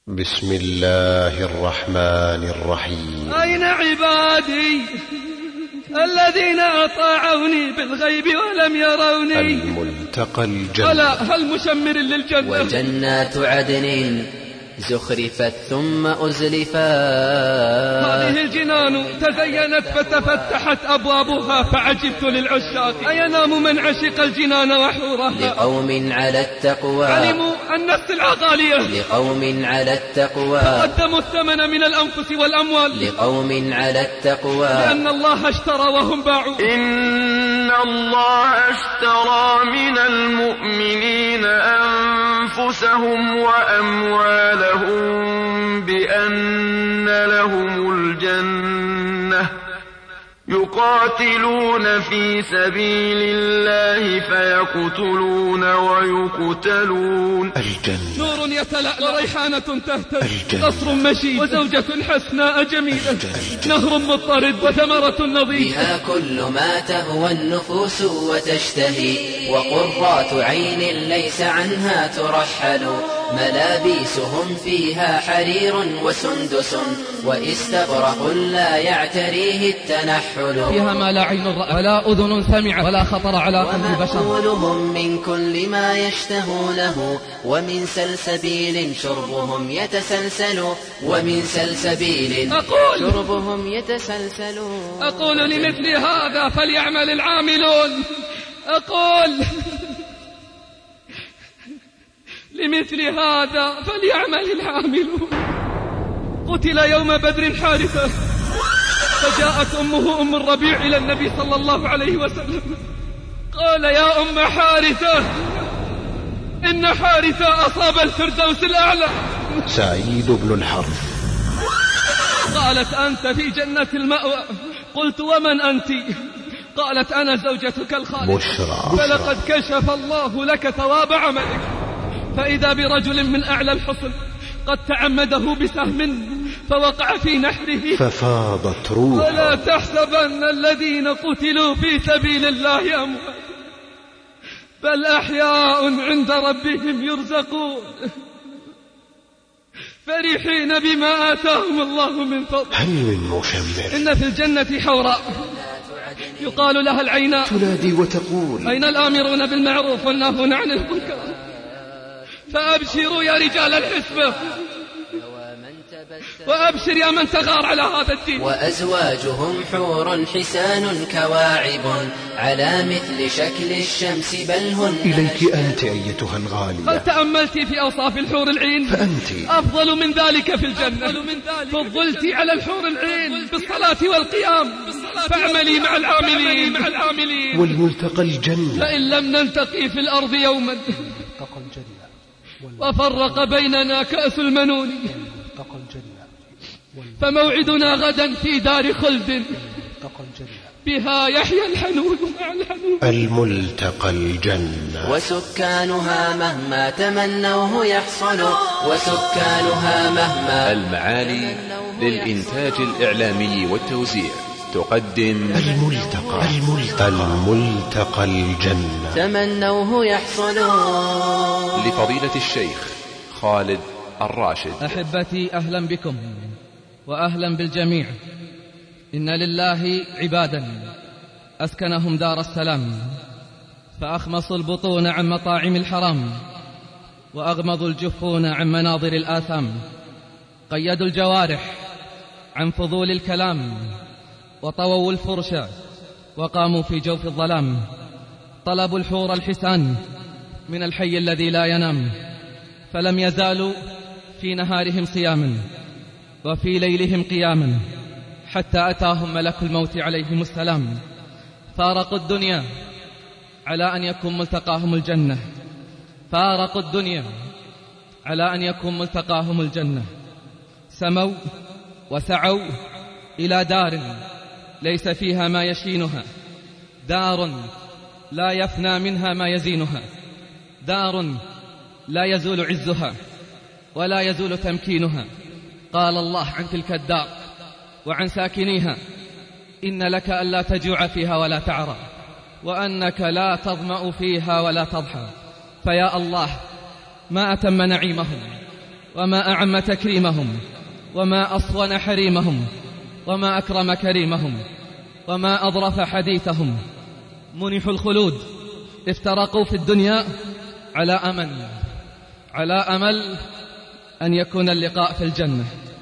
بسم الله الرحمن الرحيم. أين عبادي الذين أطاعوني بالغيب ولم يروني؟ الملتقى الجنة. ألا هل مشمر للجنة؟ وجنات عدن زخرفت ثم أزلفت. هذه الجنان تزينت فتفتحت أبوابها فعجبت للعشاق أينام من عشق الجنان وحورها. لقوم على التقوى علموا أن السلعة غالية. لقوم على التقوى قدموا الثمن من الأنفس والأموال. لقوم على التقوى لأن الله اشترى وهم باعوا. إن الله اشترى من المؤمنين أنفسهم وأموالهم بأن لهم الجنة يقاتلون في سبيل الله فيقتلون ويقتلون. الجنة. نور يتلألأ وريحانة تهتز. قصر مشيد وزوجة حسناء جميلة. نهر مضطرد وثمرة نظيفة. بها كل ما تهوى النفوس وتشتهي وقرات عين ليس عنها ترحل. ملابيسهم فيها حرير وسندس واستبرق لا يعتريه التنحل. فيها ما لا عين رأت ولا أذن سمعت ولا خطر على قلب بشر. ومأكولهم من كل ما يشتهونه ومن سلسبيل شربهم يتسلسل. ومن سلسبيل شربهم يتسلسل. أقول لمثل هذا فليعمل العاملون. أقول لمثل هذا فليعمل العاملون. قتل يوم بدر حارثة فجاءت أمه أم الربيع إلى النبي صلى الله عليه وسلم قال يا أم حارثة إن حارثة أصاب الفردوس الأعلى. سعيد بن الحرث. قالت أنت في جنة المأوى. قلت ومن أنت؟ قالت أنا زوجتك الخالدة. بشرى. فلقد كشف الله لك ثواب عملك. فإذا برجل من أعلى الحصن قد تعمده بسهم فوقع في نحره ففاضت روحه. ولا تحسبن الذين قتلوا في سبيل الله أموات بل أحياء عند ربهم يرزقون فرحين بما آتاهم الله من فضل. هل من مشمر؟ إن في الجنة حوراء يقال لها العيناء تنادي وتقول أين الآمرون بالمعروف والناهون عن المنكر؟ فأبشروا يا رجال الحسبة وأبشر يا من تغار على هذا الدين. وأزواجهم حور حسان كواعب على مثل شكل الشمس بل هن. إليك أنت أيتها الغالية. هل تأملت في أوصاف الحور العين؟ فأنت أفضل من ذلك في الجنة. فضلت على الحور العين بالصلاة والقيام. فاعملي مع العاملين. والملتقى الجنة. فإن لم نلتقي في الأرض يوما وفرق بيننا كأس المنون فموعدنا غدا في دار خلد بها يحيى الحنون مع الحنون. الملتقى الجنة. وسكانها مهما تمنوه يحصل. وسكانها مهما. المعالي للإنتاج الإعلامي والتوزيع تقدم الملتقى الجنة. تمنوه يحصل. لفضيلة الشيخ خالد الراشد. أحبتي أهلا بكم وأهلا بالجميع. إن لله عبادا أسكنهم دار السلام فأخمصوا البطون عن مطاعم الحرام وأغمضوا الجفون عن مناظر الآثام. قيدوا الجوارح عن فضول الكلام وطووا الفرش وقاموا في جوف الظلام. طلبوا الحور الحسان من الحي الذي لا ينام فلم يزالوا في نهارهم صياما وفي ليلهم قياما حتى أتاهم ملك الموت عليهم السلام. فارقوا الدنيا على أن يكون ملتقاهم الجنة. فارقوا الدنيا على أن يكون ملتقاهم الجنة. سموا وسعوا إلى دار ليس فيها ما يشينها. دار لا يفنى منها ما يزينها. دار لا يزول عزها ولا يزول تمكينها. قال الله عن تلك الدار وعن ساكنيها إن لك ألا تجوع فيها ولا تعرى وأنك لا تظمأ فيها ولا تضحى. فيا الله ما أتم نعيمهم وما أعم تكريمهم، وما أصون حريمهم، وما أكرم كريمهم، وما أظرف حديثهم. منحوا الخلود، افترقوا في الدنيا على أمل أن يكون اللقاء في الجنة.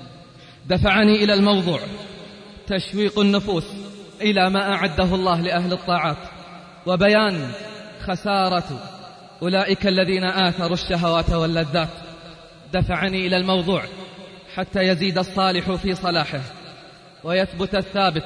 دفعني إلى الموضوع تشويق النفوس إلى ما أعده الله لأهل الطاعات، وبيان خسارة أولئك الذين آثروا الشهوات واللذات. دفعني إلى الموضوع حتى يزيد الصالح في صلاحه، ويثبت الثابت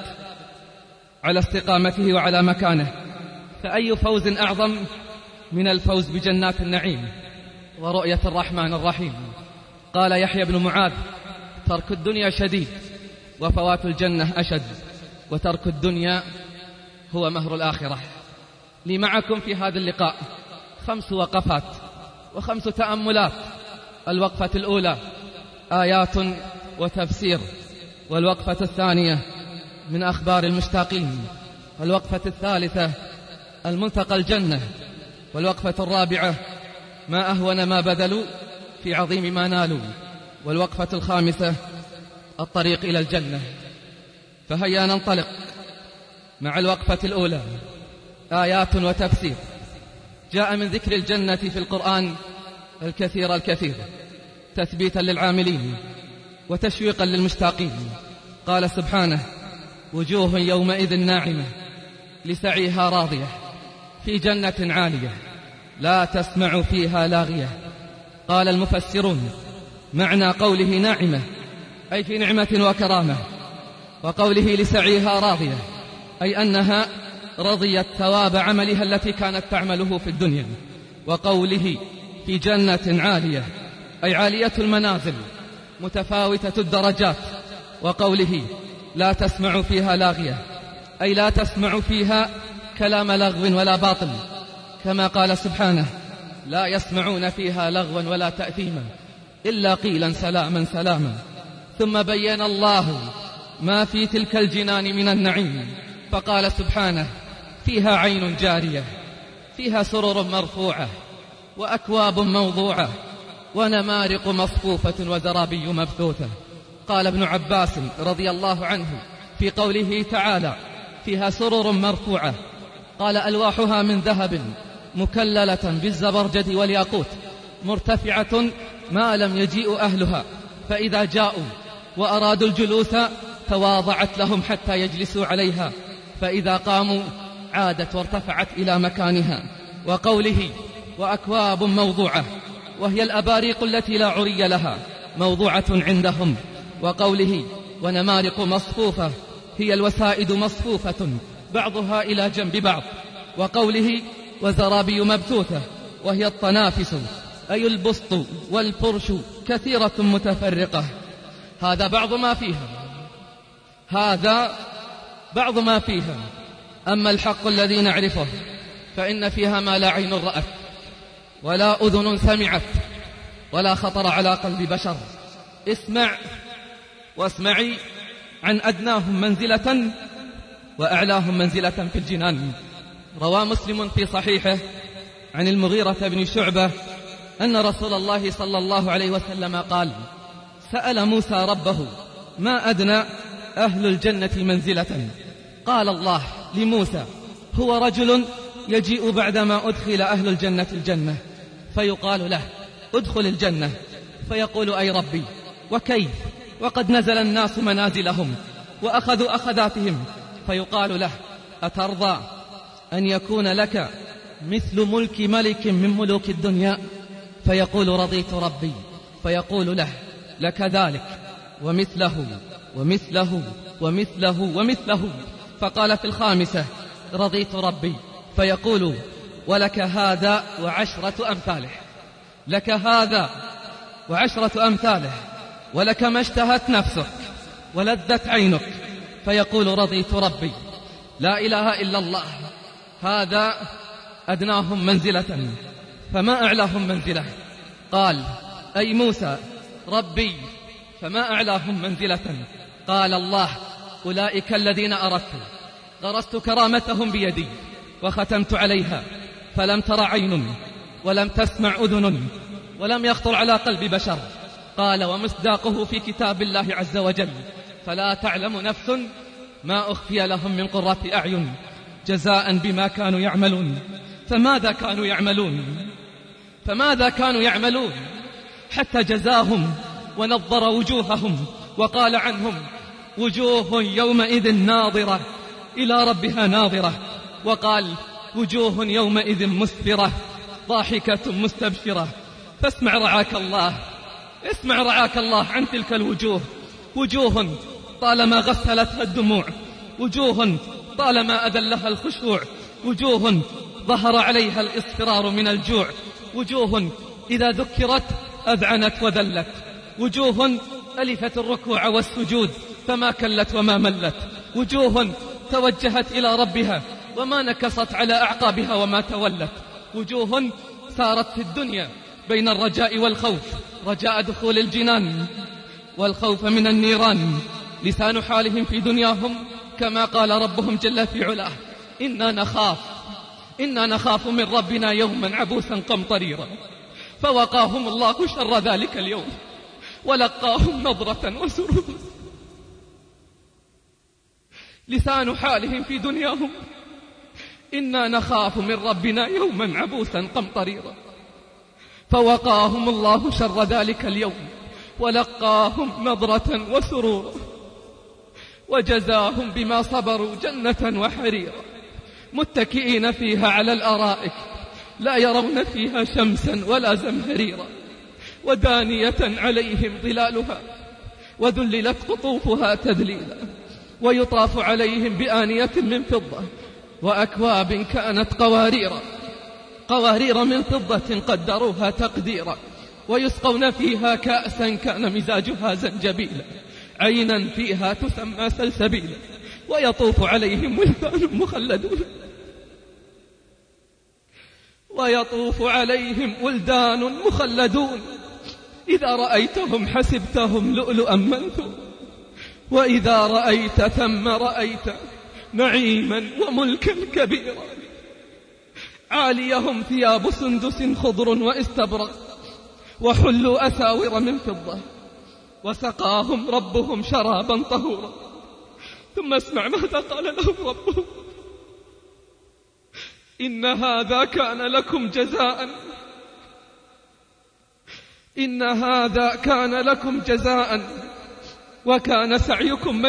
على استقامته وعلى مكانه. فأي فوز أعظم من الفوز بجنات النعيم ورؤية الرحمن الرحيم؟ قال يحيى بن معاذ: ترك الدنيا شديد وفوات الجنة أشد، وترك الدنيا هو مهر الآخرة. لي معكم في هذا اللقاء 5 وقفات و5 تأملات. الوقفة الأولى آيات وتفسير، والوقفة الثانية من أخبار المشتاقين، والوقفة الثالثة الملتقى الجنة، والوقفة الرابعة ما أهون ما بذلوا في عظيم ما نالوا، والوقفة الخامسة الطريق إلى الجنة. فهيا ننطلق مع الوقفة الأولى، آيات وتفسير. جاء من ذكر الجنة في القرآن الكثير تثبيتا للعاملين وتشويقا للمشتاقين. قال سبحانه: وجوه يومئذ ناعمة لسعيها راضية في جنة عالية لا تسمع فيها لاغية. قال المفسرون: معنى قوله ناعمة أي في نعمة وكرامة، وقوله لسعيها راضية أي أنها رضيت ثواب عملها التي كانت تعمله في الدنيا. وقوله في جنة عالية أي عالية المنازل متفاوتة الدرجات. وقوله لا تسمع فيها لاغية أي لا تسمع فيها كلام لغو ولا باطل، كما قال سبحانه: لا يسمعون فيها لغوا ولا تأثيما إلا قيلا سلاما سلاما. ثم بين الله ما في تلك الجنان من النعيم، فقال سبحانه: فيها عين جارية، فيها سرر مرفوعة، وأكواب موضوعة، ونمارق مصفوفة، وزرابي مبثوثة. قال ابن عباس رضي الله عنه في قوله تعالى: فيها سرر مرفوعة، قال: ألواحها من ذهب مكللة بالزبرجد والياقوت، مرتفعة ما لم يجيء أهلها، فإذا جاءوا وأرادوا الجلوس تواضعت لهم حتى يجلسوا عليها، فإذا قاموا عادت وارتفعت إلى مكانها. وقوله وأكواب موضوعة، وهي الأباريق التي لا عري لها، موضوعة عندهم. وقوله ونمارق مصفوفة، هي الوسائد مصفوفة بعضها إلى جنب بعض. وقوله وزرابي مبثوثة، وهي الطنافس أي البسط والفرش كثيرة متفرقة. هذا بعض ما فيها. أما الحق الذي نعرفه فإن فيها ما لا عين رأت ولا أذن سمعت ولا خطر على قلب بشر. اسمع واسمعي عن أدناهم منزلة وأعلاهم منزلة في الجنان. روى مسلم في صحيحه عن المغيرة بن شعبة أن رسول الله صلى الله عليه وسلم قال: سأل موسى ربه ما أدنى أهل الجنة منزلة؟ قال الله لموسى: هو رجل يجيء بعدما أدخل أهل الجنة الجنة، فيقال له: ادخل الجنة، فيقول: أي ربي، وكيف وقد نزل الناس منازلهم وأخذوا أخذاتهم؟ فيقال له: أترضى أن يكون لك مثل ملك ملك من ملوك الدنيا؟ فيقول: رضيت ربي. فيقول له: لك ذلك ومثله ومثله ومثله ومثله. فقال في الخامسة: رضيت ربي. فيقول: ولك هذا وعشرة أمثاله، لك هذا وعشرة أمثاله، ولك ما اشتهت نفسك ولذت عينك. فيقول: رضيت ربي. لا إله إلا الله. هذا أدناهم منزلة، فما أعلاهم منزلة؟ قال: أي موسى ربي، فما أعلاهم منزلة؟ قال الله: أولئك الذين أردت غرست كرامتهم بيدي وختمت عليها، فلم تر عين ولم تسمع أذن ولم يخطر على قلب بشر. قال ومصداقه في كتاب الله عز وجل: فلا تعلم نفس ما أخفي لهم من قرة أعين جزاء بما كانوا يعملون. فماذا كانوا يعملون حتى جزاهم ونظر وجوههم وقال عنهم: وجوه يومئذ ناظرة إلى ربها ناظرة، وقال: وجوه يومئذ مسفرة ضاحكة مستبشرة. فاسمع رعاك الله عن تلك الوجوه: وجوه طالما غسلتها الدموع، وجوه طالما أذلها الخشوع، وجوه ظهر عليها الإصفرار من الجوع، وجوه إذا ذكرت أذعنت وذلت، وجوه ألفت الركوع والسجود فما كلت وما ملت، وجوه توجهت إلى ربها وما نكصت على أعقابها وما تولت، وجوه سارت في الدنيا بين الرجاء والخوف، رجاء دخول الجنان والخوف من النيران. لسان حالهم في دنياهم كما قال ربهم جل في علاه: إنا نخاف من ربنا يوما عبوسا قمطريرا. فوقاهم الله شر ذلك اليوم ولقاهم نضرة وسرورا. لسان حالهم في دنياهم: إنا نخاف من ربنا يوما عبوسا قمطريرا. فوقاهم الله شر ذلك اليوم ولقاهم نضرة وسرورا، وجزاهم بما صبروا جنة وحريرا، متكئين فيها على الأرائك لا يرون فيها شمسا ولا زمهريرا، ودانية عليهم ظلالها وذللت قطوفها تذليلا، ويطاف عليهم بآنية من فضة وأكواب كانت قوارير من فضة قدروها تقديرا، ويسقون فيها كأسا كان مزاجها زنجبيلا، عينا فيها تسمى سلسبيلا، ويطوف عليهم ولدان مخلدون إذا رأيتهم حسبتهم لؤلؤا منثورا، وإذا رأيت ثم رأيت نعيما وملكا كبيرا، عاليهم ثياب سندس خضر واستبرق، وحلوا أساور من فضة، وسقاهم ربهم شرابا طهورا. ثم اسمع ماذا قال لهم ربهم: إن هذا كان لكم جزاء وكان سعيكم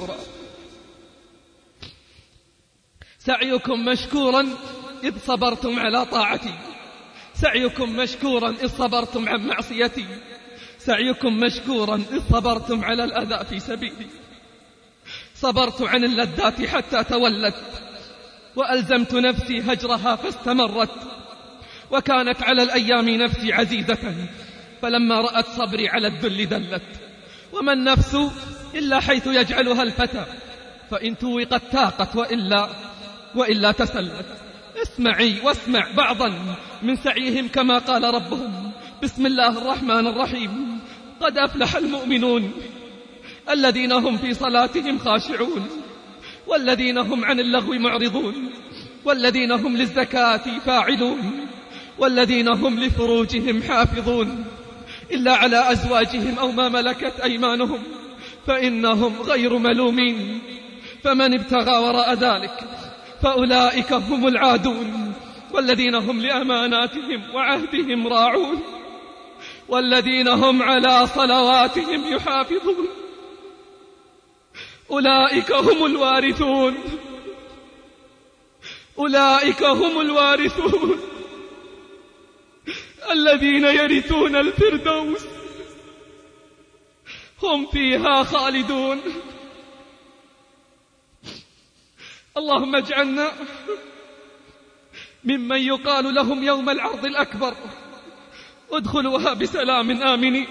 مشكورا إذ صبرتم على طاعتي، سعيكم مشكورا إذ صبرتم عن معصيتي، سعيكم مشكورا إذ صبرتم على الأذى في سبيلي. صبرت عن اللذات حتى تولت، وألزمت نفسي هجرها فاستمرت، وكانت على الأيام نفسي عزيزة، فلما رأت صبري على الذل دلت. وما النفس إلا حيث يجعلها الفتى، فإن توقت تاقت وإلا تسلت. اسمعي واسمع بعضا من سعيهم كما قال ربهم: بسم الله الرحمن الرحيم: قد أفلح المؤمنون الذين هم في صلاتهم خاشعون، والذين هم عن اللغو معرضون، والذين هم للزكاة فاعلون، والذين هم لفروجهم حافظون، إلا على أزواجهم أو ما ملكت أيمانهم فإنهم غير ملومين. فمن ابتغى وراء ذلك فأولئك هم العادون، والذين هم لأماناتهم وعهدهم راعون، والذين هم على صلواتهم يحافظون، أولئك هم الوارثون الذين يرثون الفردوس هم فيها خالدون. اللهم اجعلنا ممن يقال لهم يوم العرض الأكبر: ادخلوها بسلام آمنين.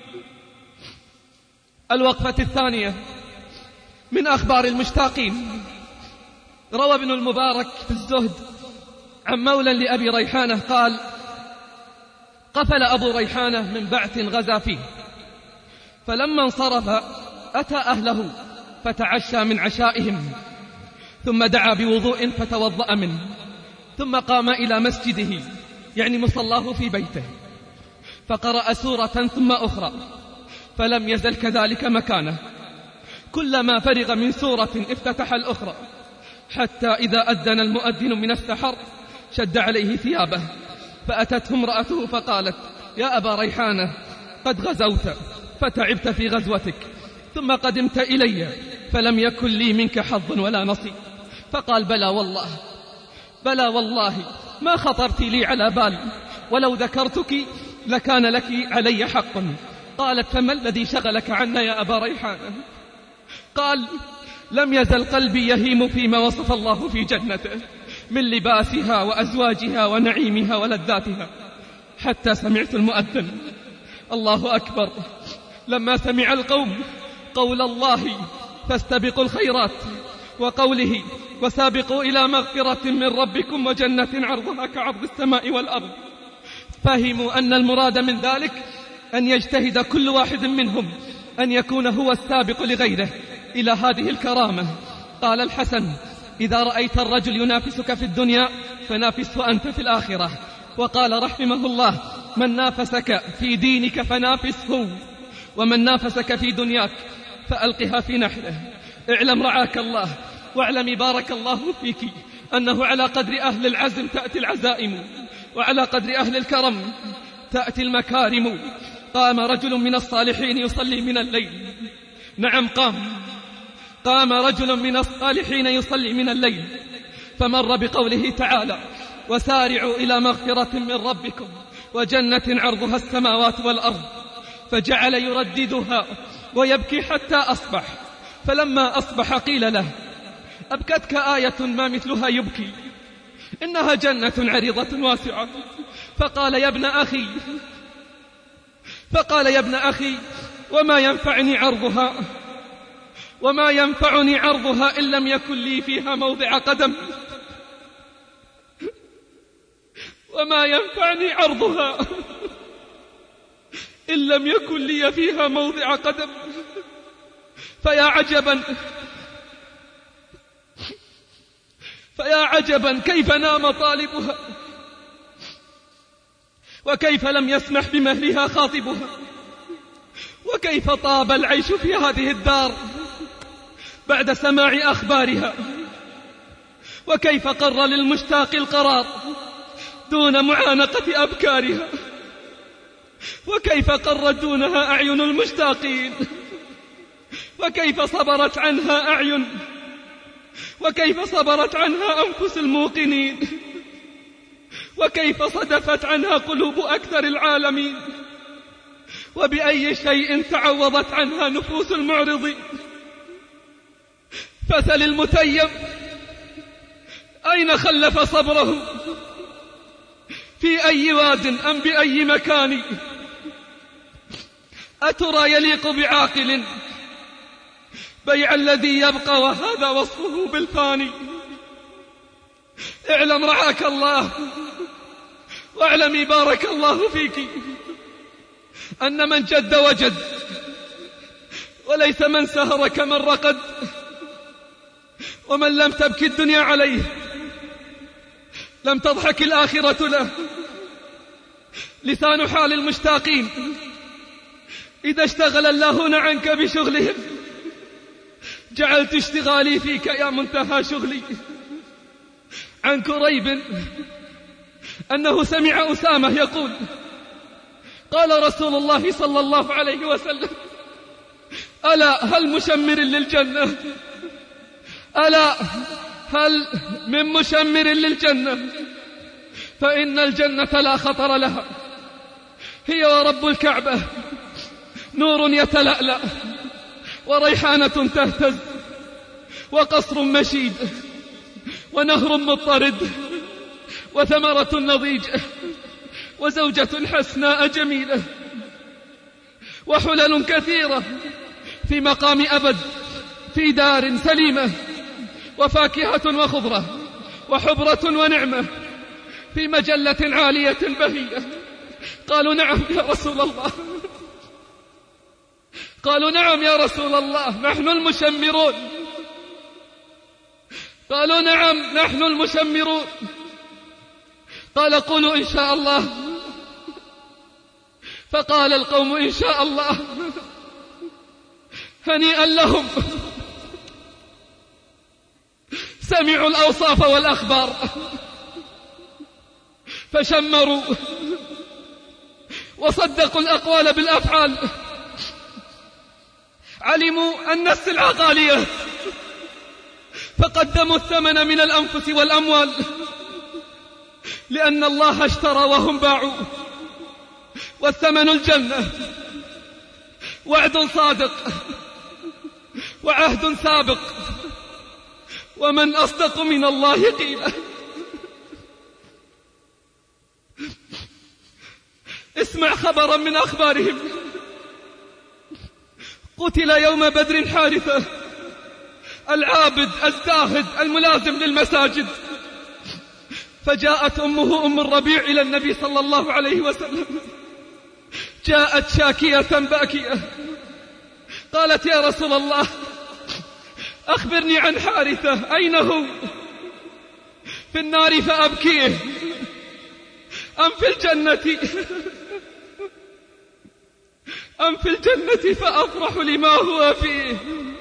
الوقفة الثانية من أخبار المشتاقين. روى ابن المبارك في الزهد عن مولى لأبي ريحانة قال: قفل أبو ريحانة من بعث غزا فيه، فلما انصرف أتى أهله فتعشى من عشائهم، ثم دعا بوضوء فتوضأ منه، ثم قام إلى مسجده يعني مصلاه في بيته، فقرأ سورة ثم أخرى، فلم يزل كذلك مكانه، كلما فرغ من سورة افتتح الأخرى، حتى إذا أذن المؤذن من السحر شد عليه ثيابه، فأتته امرأته فقالت: يا أبا ريحانة، قد غزوت فتعبت في غزوتك، ثم قدمت إلي فلم يكن لي منك حظ ولا نصيب. فقال: بلى والله ما خطرت لي على بال، ولو ذكرتك لكان لك علي حق. قالت: فما الذي شغلك عنا يا أبا ريحانة؟ قال: لم يزل قلبي يهيم فيما وصف الله في جنته من لباسها وأزواجها ونعيمها ولذاتها، حتى سمعت المؤذن. الله أكبر. لما سمع القوم قول الله: فاستبقوا الخيرات، وقوله: وسابقوا إلى مغفرة من ربكم وجنة عرضها كعرض السماء والأرض، فهموا أن المراد من ذلك أن يجتهد كل واحد منهم أن يكون هو السابق لغيره إلى هذه الكرامة. قال الحسن: إذا رأيت الرجل ينافسك في الدنيا فنافسه أنت في الآخرة. وقال رحمه الله: من نافسك في دينك فنافسه، ومن نافسك في دنياك فألقها في نحره. اعلم رعاك الله، واعلم بارك الله فيك، أنه على قدر أهل العزم تأتي العزائم، وعلى قدر أهل الكرم تأتي المكارم. قام رجل من الصالحين يصلي من الليل، نعم قام رجل من الصالحين يصلي من الليل، فمر بقوله تعالى: وسارعوا إلى مغفرة من ربكم وجنة عرضها السماوات والأرض، فجعل يرددها ويبكي حتى أصبح. فلما أصبح قيل له: أبكتك آية ما مثلها يبكي، إنها جنة عريضة واسعة. فقال: يا ابن أخي وما ينفعني عرضها إن لم يكن لي فيها موضع قدم، وما ينفعني عرضها إن لم يكن لي فيها موضع قدم. فيا عجبا كيف نام طالبها، وكيف لم يسمح بمهلها خاطبها، وكيف طاب العيش في هذه الدار بعد سماع أخبارها، وكيف قر للمشتاق القرار دون معانقة أبكارها، وكيف قرت دونها أعين المشتاقين، وكيف صبرت عنها أعين، وكيف صبرت عنها أنفس الموقنين، وكيف صدفت عنها قلوب أكثر العالمين، وبأي شيء تعوضت عنها نفوس المعرضين. فسل المتيم أين خلف صبره، في أي واد أم بأي مكان، أترى يليق بعاقل بيع الذي يبقى وهذا وصفه بالفاني. اعلم رعاك الله، واعلمي بارك الله فيك، أن من جد وجد، وليس من سهر كمن رقد، ومن لم تبكي الدنيا عليه لم تضحك الآخرة له. لسان حال المشتاقين إذا اشتغل اللهون عنك بشغلهم، جعلت اشتغالي فيك يا منتهى شغلي. عن كريب أنه سمع أسامة يقول: قال رسول الله صلى الله عليه وسلم: ألا هل مشمر للجنة، ألا هل من مشمر للجنة، فإن الجنة لا خطر لها، هي ورب الكعبة نور يتلألأ، وريحانة تهتز، وقصر مشيد، ونهر مضطرد، وثمرة نضيج، وزوجة حسناء جميلة، وحلل كثيرة في مقام أبد، في دار سليمة، وفاكهة وخضرة، وحبرة ونعمة، في مجلة عالية بهية. قالوا: نعم يا رسول الله. قالوا: نعم يا رسول الله، نحن المشمرون. قالوا: نعم نحن المشمرون. قال: قولوا إن شاء الله. فقال القوم: إن شاء الله. هنيئا لهم، سمعوا الأوصاف والأخبار فشمروا وصدقوا الأقوال بالأفعال، علموا أن السلعة غالية فقدموا الثمن من الأنفس والأموال، لأن الله اشترى وهم باعوا، والثمن الجنة، وعد صادق وعهد سابق، ومن أصدق من الله قيلا. اسمع خبرا من أخبارهم. قتل يوم بدر حارثة العابد الزاهد الملازم للمساجد، فجاءت أمه أم الربيع إلى النبي صلى الله عليه وسلم، جاءت شاكية باكية، قالت: يا رسول الله، أخبرني عن حارثة، أين هو؟ في النار فأبكيه أم في الجنة؟ أم في الجنة فأفرح لما هو فيه؟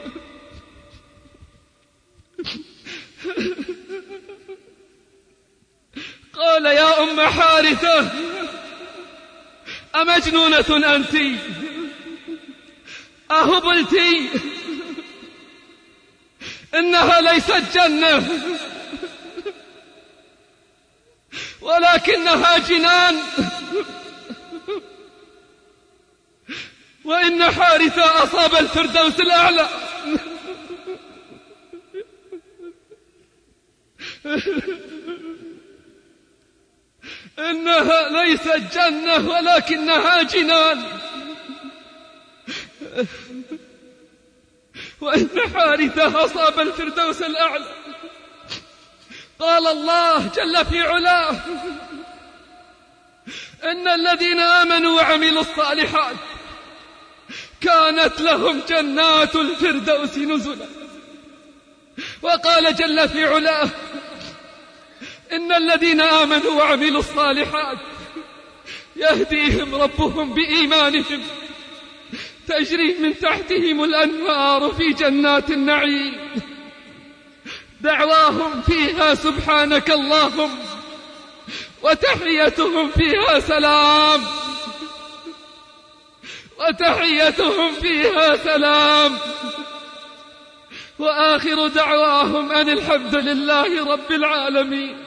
قال: يا أم حارثة، أمجنونة أنت؟ أهبلت؟ إنها ليست جنة ولكنها جنان، وإن حارثة أصاب الفردوس الأعلى. إنها ليست جنة ولكنها جنان، وإن حارثة أصاب الفردوس الأعلى. قال الله جل في علاه: إن الذين آمنوا وعملوا الصالحات كانت لهم جنات الفردوس نزلا. وقال جل في علاه: إن الذين آمنوا وعملوا الصالحات يهديهم ربهم بإيمانهم تجري من تحتهم الأنهار في جنات النعيم، دعواهم فيها سبحانك اللهم، وتحيتهم فيها سلام، وتحيتهم فيها سلام، وآخر دعواهم أن الحمد لله رب العالمين.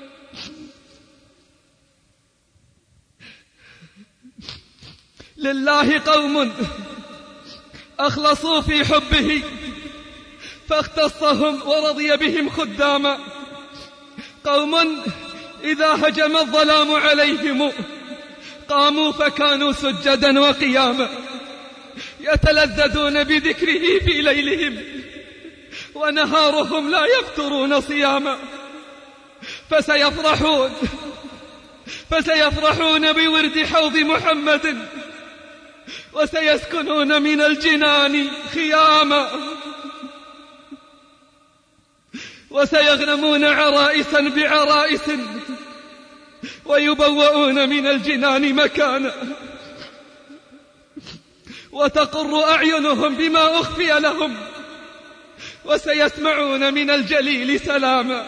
لله قوم أخلصوا في حبه فاختصهم ورضي بهم خداما، قوم إذا هجم الظلام عليهم قاموا فكانوا سجدا وقياما، يتلذذون بذكره في ليلهم ونهارهم لا يفترون صياما، فسيفرحون بورد حوض محمد، وسيسكنون من الجنان خياما، وسيغنمون عرائسا بعرائس، ويبوؤون من الجنان مكانا، وتقر أعينهم بما أخفي لهم، وسيسمعون من الجليل سلاما.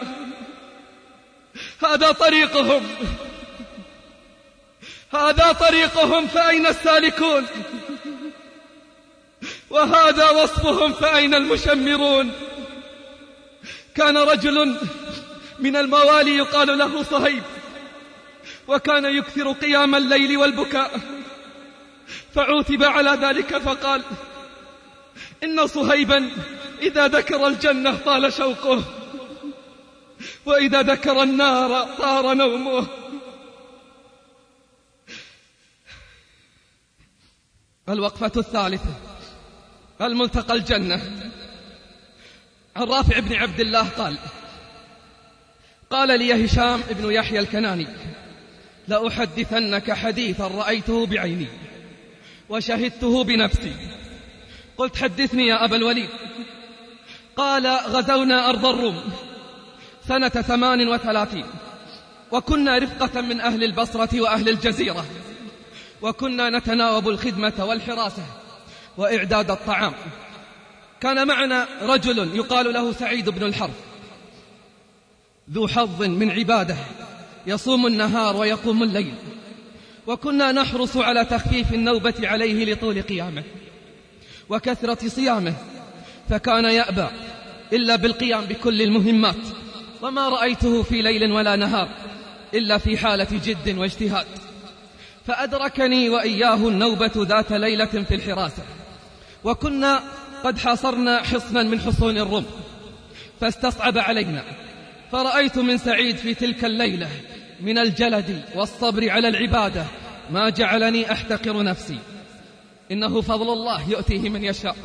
هذا طريقهم فأين السالكون؟ وهذا وصفهم فأين المشمرون؟ كان رجل من الموالي يقال له صهيب، وكان يكثر قيام الليل والبكاء، فعوتب على ذلك فقال: إن صهيبا إذا ذكر الجنة طال شوقه، وإذا ذكر النار طار نومه. الوقفة الثالثة: الملتقى الجنة. عن رافع بن عبد الله قال لي هشام بن يحيى الكناني: لأحدثنك حديثا رأيته بعيني وشهدته بنفسي. قلت: حدثني يا أبا الوليد. قال: غزونا أرض الروم سنة 38، وكنا رفقة من أهل البصرة وأهل الجزيرة، وكنا نتناوب الخدمة والحراسة وإعداد الطعام، كان معنا رجل يقال له سعيد بن الحرث، ذو حظ من عباده، يصوم النهار ويقوم الليل، وكنا نحرص على تخفيف النوبة عليه لطول قيامه وكثرة صيامه، فكان يأبى إلا بالقيام بكل المهمات، وما رأيته في ليل ولا نهار إلا في حالة جد واجتهاد. فأدركني وإياه النوبة ذات ليلة في الحراسة، وكنا قد حاصرنا حصنا من حصون الروم، فاستصعب علينا، فرأيت من سعيد في تلك الليلة من الجلد والصبر على العبادة ما جعلني أحتقر نفسي، إنه فضل الله يؤتيه من يشاء.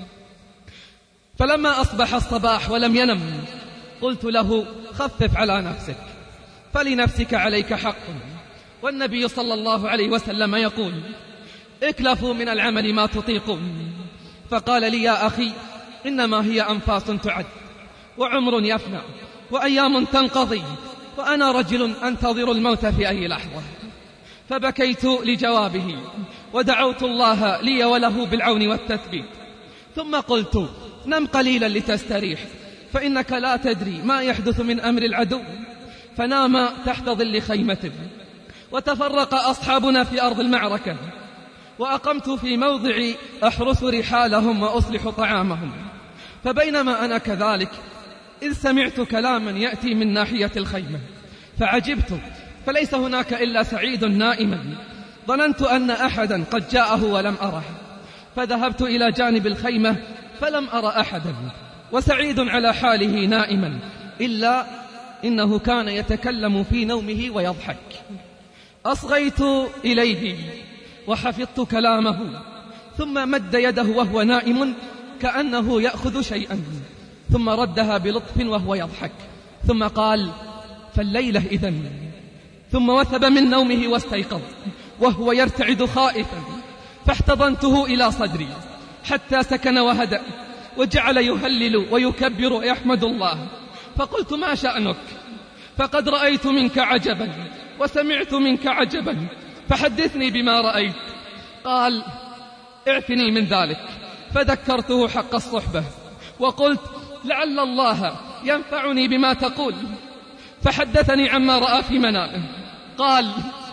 فلما أصبح الصباح ولم ينم قلت له: خفف على نفسك، فلنفسك عليك حق، والنبي صلى الله عليه وسلم يقول: اكلفوا من العمل ما تطيقون. فقال لي: يا أخي، إنما هي أنفاس تعد، وعمر يفنى، وأيام تنقضي، وأنا رجل أنتظر الموت في أي لحظة. فبكيت لجوابه، ودعوت الله لي وله بالعون والتثبيت، ثم قلت: نم قليلا لتستريح، فإنك لا تدري ما يحدث من أمر العدو. فنام تحت ظل خيمة، وتفرق أصحابنا في أرض المعركة، وأقمت في موضع أحرس رحالهم وأصلح طعامهم. فبينما أنا كذلك إذ سمعت كلاما يأتي من ناحية الخيمة، فعجبت، فليس هناك إلا سعيد نائما. ظننت أن أحدا قد جاءه ولم أره، فذهبت إلى جانب الخيمة فلم أرى أحدا، وسعيد على حاله نائما، إلا إنه كان يتكلم في نومه ويضحك. أصغيت إليه وحفظت كلامه، ثم مد يده وهو نائم كأنه يأخذ شيئا، ثم ردها بلطف وهو يضحك، ثم قال: فالليلة إذن. ثم وثب من نومه واستيقظ وهو يرتعد خائفا، فاحتضنته إلى صدري حتى سكن وهدأ، وجعل يهلل ويكبر ويحمد الله. فقلت: ما شأنك؟ فقد رأيت منك عجبا وسمعت منك عجبا، فحدثني بما رأيت. قال: اعفني من ذلك. فذكرته حق الصحبة، وقلت: لعل الله ينفعني بما تقول. فحدثني عما رأى في منامه. قال: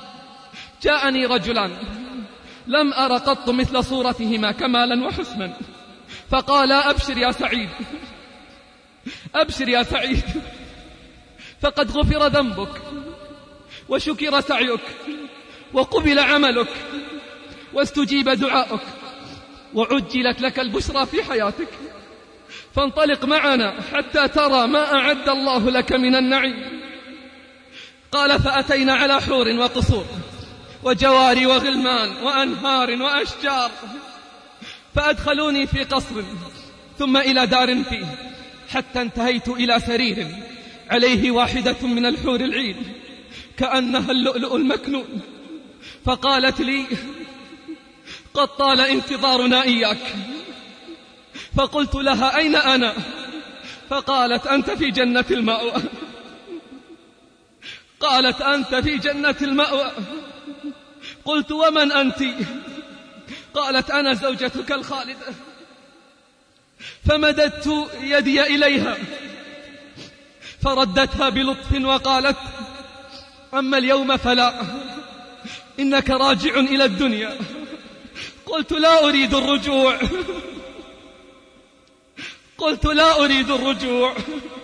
جاءني رجلان لم أر قط مثل صورتهما كمالا وحسنا، فقال: أبشر يا سعيد، أبشر يا سعيد، فقد غفر ذنبك وشكر سعيك وقبل عملك واستجيب دعاؤك وعجلت لك البشرى في حياتك، فانطلق معنا حتى ترى ما أعد الله لك من النعيم. قال: فأتينا على حور وقصور وجواري وغلمان وأنهار وأشجار، فأدخلوني في قصر ثم إلى دار فيه، حتى انتهيت إلى سرير عليه واحدة من الحور العين كأنها اللؤلؤ المكنون. فقالت لي: قد طال انتظارنا إياك. فقلت لها: أين أنا؟ فقالت: أنت في جنة المأوى. قالت: أنت في جنة المأوى. قلت: ومن أنت؟ قالت: أنا زوجتك الخالدة. فمددت يدي إليها فردتها بلطف وقالت: أما اليوم فلا، إنك راجع إلى الدنيا. قلت: لا أريد الرجوع. قلت: لا أريد الرجوع.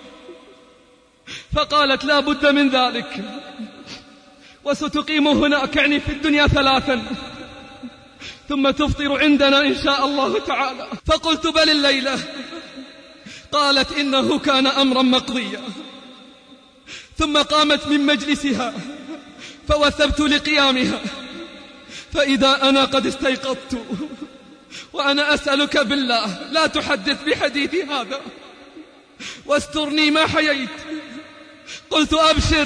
فقالت: لا بد من ذلك، وستقيم هناك يعني في الدنيا 3، ثم تفطر عندنا إن شاء الله تعالى. فقلت: بل الليلة. قالت: إنه كان أمرا مقضيا. ثم قامت من مجلسها فوثبت لقيامها، فإذا أنا قد استيقظت وأنا أسألك بالله لا تحدث بحديثي هذا واسترني ما حييت. قلت: أبشر،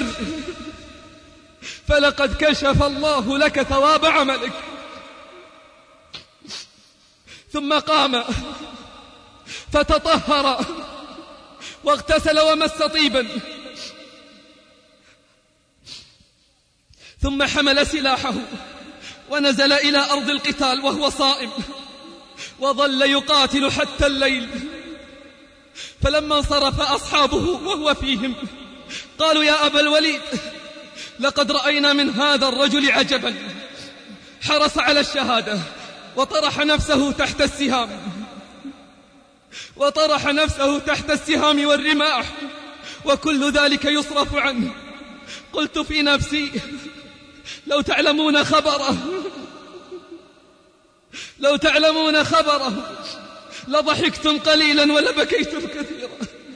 فلقد كشف الله لك ثواب عملك. ثم قام فتطهر واغتسل ومس طيبا، ثم حمل سلاحه ونزل إلى أرض القتال وهو صائم، وظل يقاتل حتى الليل. فلما انصرف أصحابه وهو فيهم قالوا يا أبا الوليد لقد رأينا من هذا الرجل عجبا، حرص على الشهادة وطرح نفسه تحت السهام والرماح، وكل ذلك يصرف عنه. قلت في نفسي لو تعلمون خبره لضحكتم قليلا ولبكيتم كثيرا.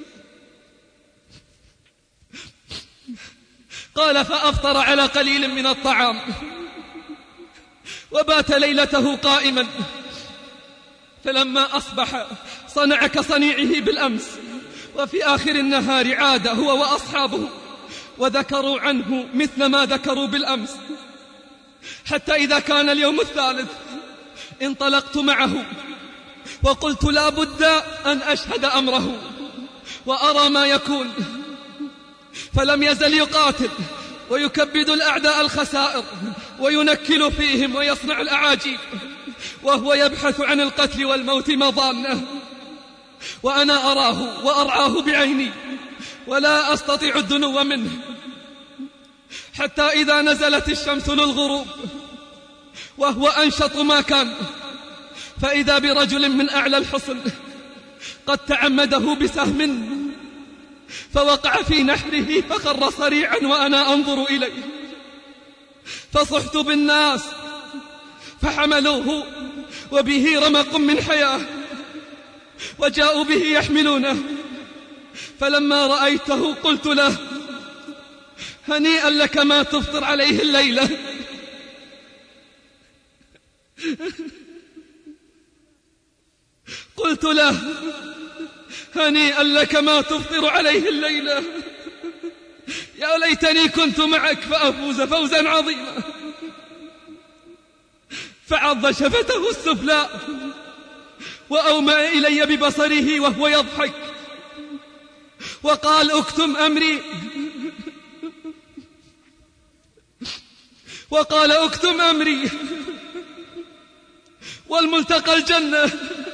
قال فأفطر على قليل من الطعام وبات ليلته قائما، فلما أصبح صنع كصنيعه بالأمس، وفي آخر النهار عاد هو وأصحابه وذكروا عنه مثل ما ذكروا بالأمس، حتى إذا كان اليوم الثالث انطلقت معه وقلت لا بد أن أشهد أمره وأرى ما يكون. فلم يزل يقاتل ويكبد الأعداء الخسائر وينكل فيهم ويصنع الأعاجيب، وهو يبحث عن القتل والموت مضانه، وأنا أراه وأرعاه بعيني ولا أستطيع الدنو منه، حتى إذا نزلت الشمس للغروب وهو أنشط ما كان، فإذا برجل من أعلى الحصن قد تعمده بسهم فوقع في نحره فخر صريعا وأنا أنظر إليه، فصحت بالناس فحملوه وبه رمق من حياة وجاءوا به يحملونه. فلما رأيته قلت له هنيئا لك ما تفطر عليه الليلة. قلت له هنيئا لك ما تفطر عليه الليلة، يا ليتني كنت معك فأفوز فوزا عظيما. فعض شفته السفلى وأومأ إلي ببصره وهو يضحك وقال اكتم أمري والملتقى الجنة.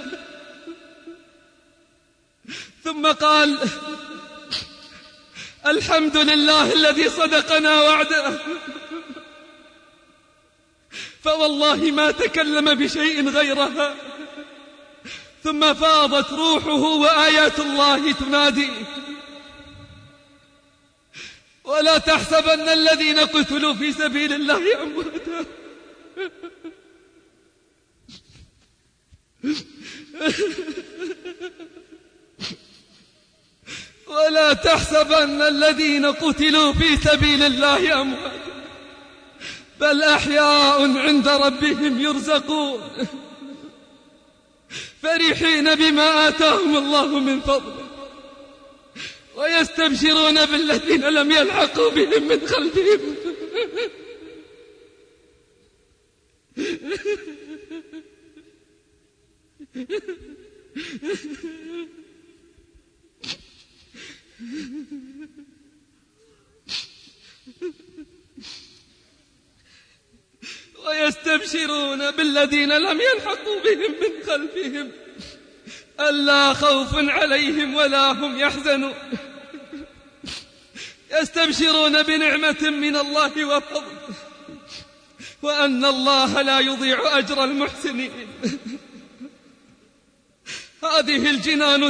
ثم قال الحمد لله الذي صدقنا وعده، فوالله ما تكلم بشيء غيرها. ثم فاضت روحه وآيات الله تنادي ولا تحسبن الذين قتلوا في سبيل الله أمواتا ولا تحسبن الذين قتلوا في سبيل الله أمواتا بل أحياء عند ربهم يرزقون فرحين بما آتاهم الله من فضله ويستبشرون بالذين لم يلحقوا بهم من خلفهم ويستبشرون بالذين لم يلحقوا بهم من خلفهم ألا خوف عليهم ولا هم يحزنون يستبشرون بنعمة من الله وفضل وأن الله لا يضيع أجر المحسنين. هذه الجنان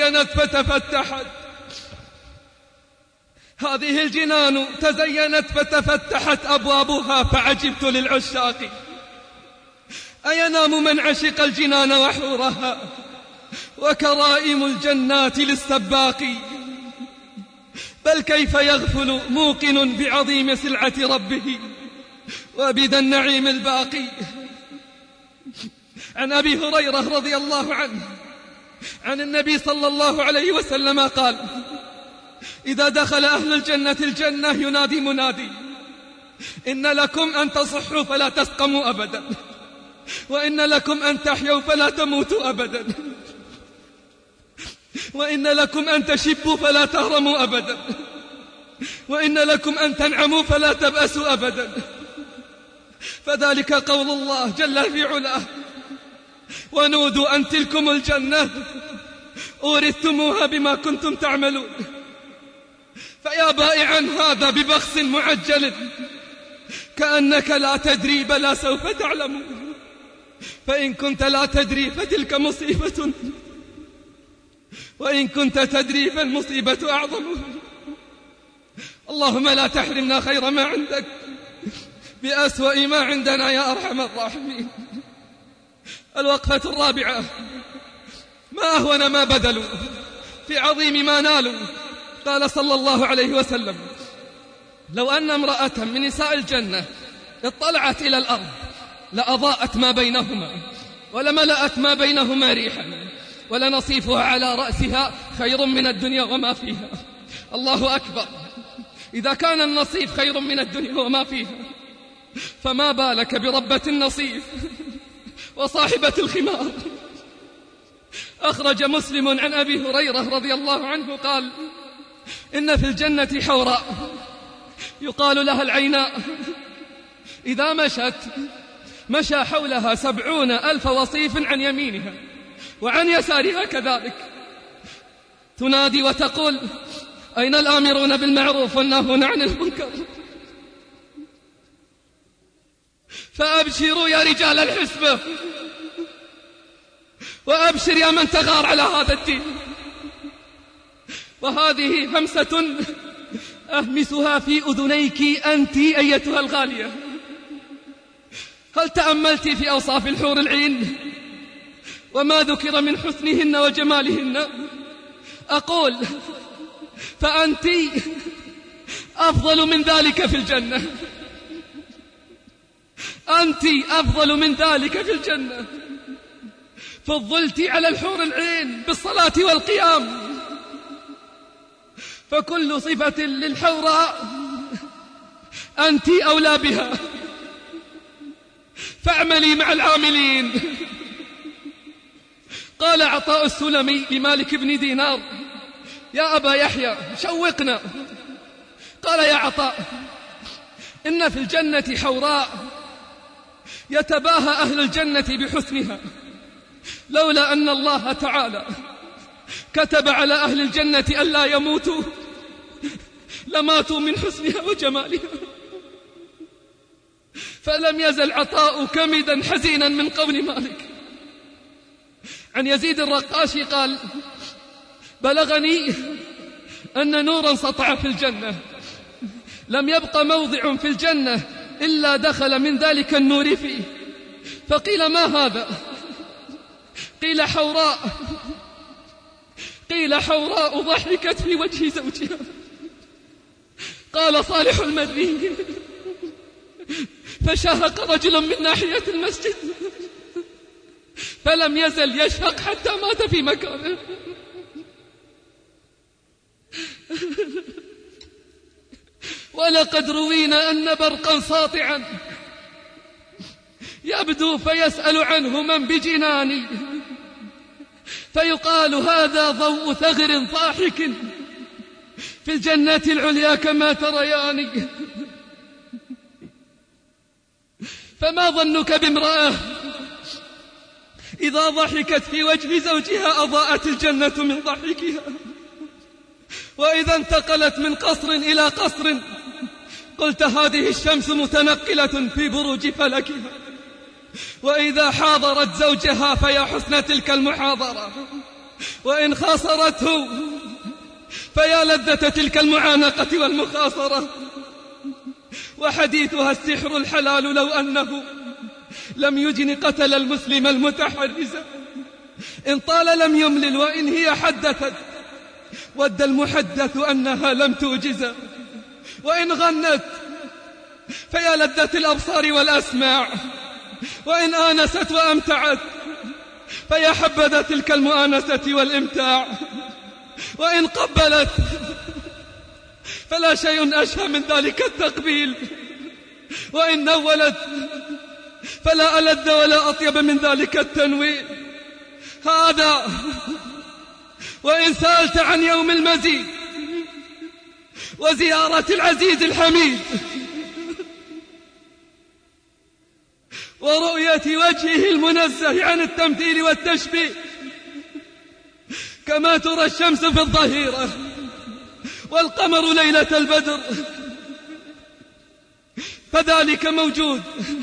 تزينت فتفتحت أبوابها فعجبت للعشاق أينام من عشق الجنان وحورها وكرائم الجنات للسباق بل كيف يغفل موقن بعظيم سلعة ربه وبذا النعيم الباقي. عن أبي هريرة رضي الله عنه عن النبي صلى الله عليه وسلم قال إذا دخل أهل الجنة الجنة ينادي منادي إن لكم أن تصحوا فلا تسقموا أبدا وإن لكم أن تحيوا فلا تموتوا أبدا وإن لكم أن تشبوا فلا تهرموا أبدا وإن لكم أن تنعموا فلا تبأسوا أبدا. فذلك قول الله جل في علاه ونودوا أن تلكم الجنة أورثتموها بما كنتم تعملون. فيا بائعا هذا ببخس معجل، كأنك لا تدري بلى سوف تعلم، فإن كنت لا تدري فتلك مصيبة، وإن كنت تدري فالمصيبة أعظم. اللهم لا تحرمنا خير ما عندك بأسوأ ما عندنا يا أرحم الراحمين. الوقفة الرابعة: ما أهون ما بذلوا في عظيم ما نالوا. قال صلى الله عليه وسلم: لو أن امرأة من نساء الجنة اطلعت إلى الأرض لأضاءت ما بينهما ولملأت ما بينهما ريحا، ولنصيفها على رأسها خير من الدنيا وما فيها. الله أكبر! إذا كان النصيف خير من الدنيا وما فيها، فما بالك بربة النصيف وصاحبة الخمار. أخرج مسلم عن أبي هريرة رضي الله عنه قال: إن في الجنة حوراء يقال لها العيناء، إذا مشت مشى حولها 70,000 وصيف عن يمينها وعن يسارها كذلك، تنادي وتقول: أين الآمرون بالمعروف والناهون عن المنكر؟ فأبشروا يا رجال الحسبة، وأبشر يا من تغار على هذا الدين. وهذه همسة أهمسها في أذنيك أنت أيتها الغالية. هل تأملت في أوصاف الحور العين وما ذكر من حسنهن وجمالهن؟ أقول فأنت أفضل من ذلك في الجنة، أنت أفضل من ذلك في الجنة. فضلت على الحور العين بالصلاة والقيام، فكل صفة للحوراء أنت أولى بها، فاعملي مع العاملين. قال عطاء السلمي لمالك بن دينار: يا أبا يحيى شوقنا. قال: يا عطاء، إن في الجنة حوراء يتباهى أهل الجنة بحسنها، لولا أن الله تعالى كتب على أهل الجنة ألا يموتوا لماتوا من حسنها وجمالها. فلم يزل عطاء كمدا حزينا من قول مالك. عن يزيد الرقاشي قال: بلغني أن نورا سطع في الجنة، لم يبق موضع في الجنة إلا دخل من ذلك النور فيه. فقيل: ما هذا؟ قيل: حوراء. قيل: حوراء ضحكت في وجه زوجها. قال صالح المدني: فشهق رجل من ناحية المسجد فلم يزل يشهق حتى مات في مكانه. ولقد روينا أن برقا ساطعا يبدو فيسأل عنه من بجناني، فيقال: هذا ضوء ثغر ضاحك في الجنة العليا كما ترياني. فما ظنك بامرأة إذا ضحكت في وجه زوجها أضاءت الجنة من ضحكها، وإذا انتقلت من قصر إلى قصر قلت هذه الشمس متنقلة في بروج فلكها، وإذا حاضرت زوجها فيا حسن تلك المحاضرة، وإن خاصرته فيا لذة تلك المعانقة والمخاصرة. وحديثها السحر الحلال لو أنه لم يجن قتل المسلم المتحرز، إن طال لم يملل، وإن هي حدثت ود المحدث أنها لم توجز، وإن غنت فيا لذة الأبصار والأسماع، وإن آنست وأمتعت فيا حبذا تلك المؤانسة والإمتاع، وإن قبلت فلا شيء أشهى من ذلك التقبيل، وإن نولت فلا ألذ ولا أطيب من ذلك التنويل. هذا وإن سألت عن يوم المزيد وزيارة العزيز الحميد ورؤية وجهه المنزه عن التمثيل والتشبيه، كما ترى الشمس في الظهيرة والقمر ليلة البدر، فذلك موجود.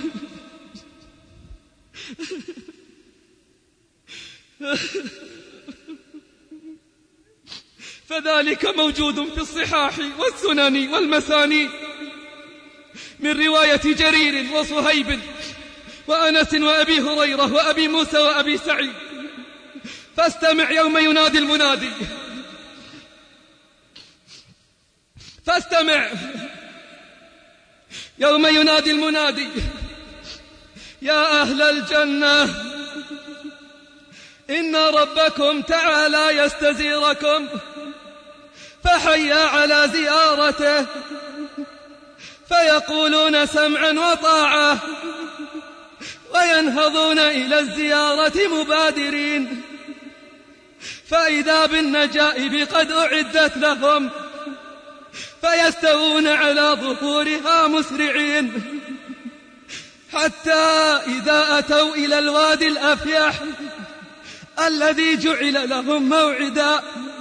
فذلك موجود في الصحاح والسنن والمسانيد من رواية جرير وصهيب وأنس وأبي هريرة وأبي موسى وأبي سعيد. فاستمع يوم ينادي المنادي، فاستمع يوم ينادي المنادي: يا أهل الجنة إن ربكم تعالى يستزيركم، فحيا على زيارته، فيقولون سمعا وطاعة، وينهضون إلى الزيارة مبادرين، فإذا بالنجائب قد أعدت لهم، فيستوون على ظهورها مسرعين، حتى إذا أتوا إلى الوادي الأفيح الذي جعل لهم موعدا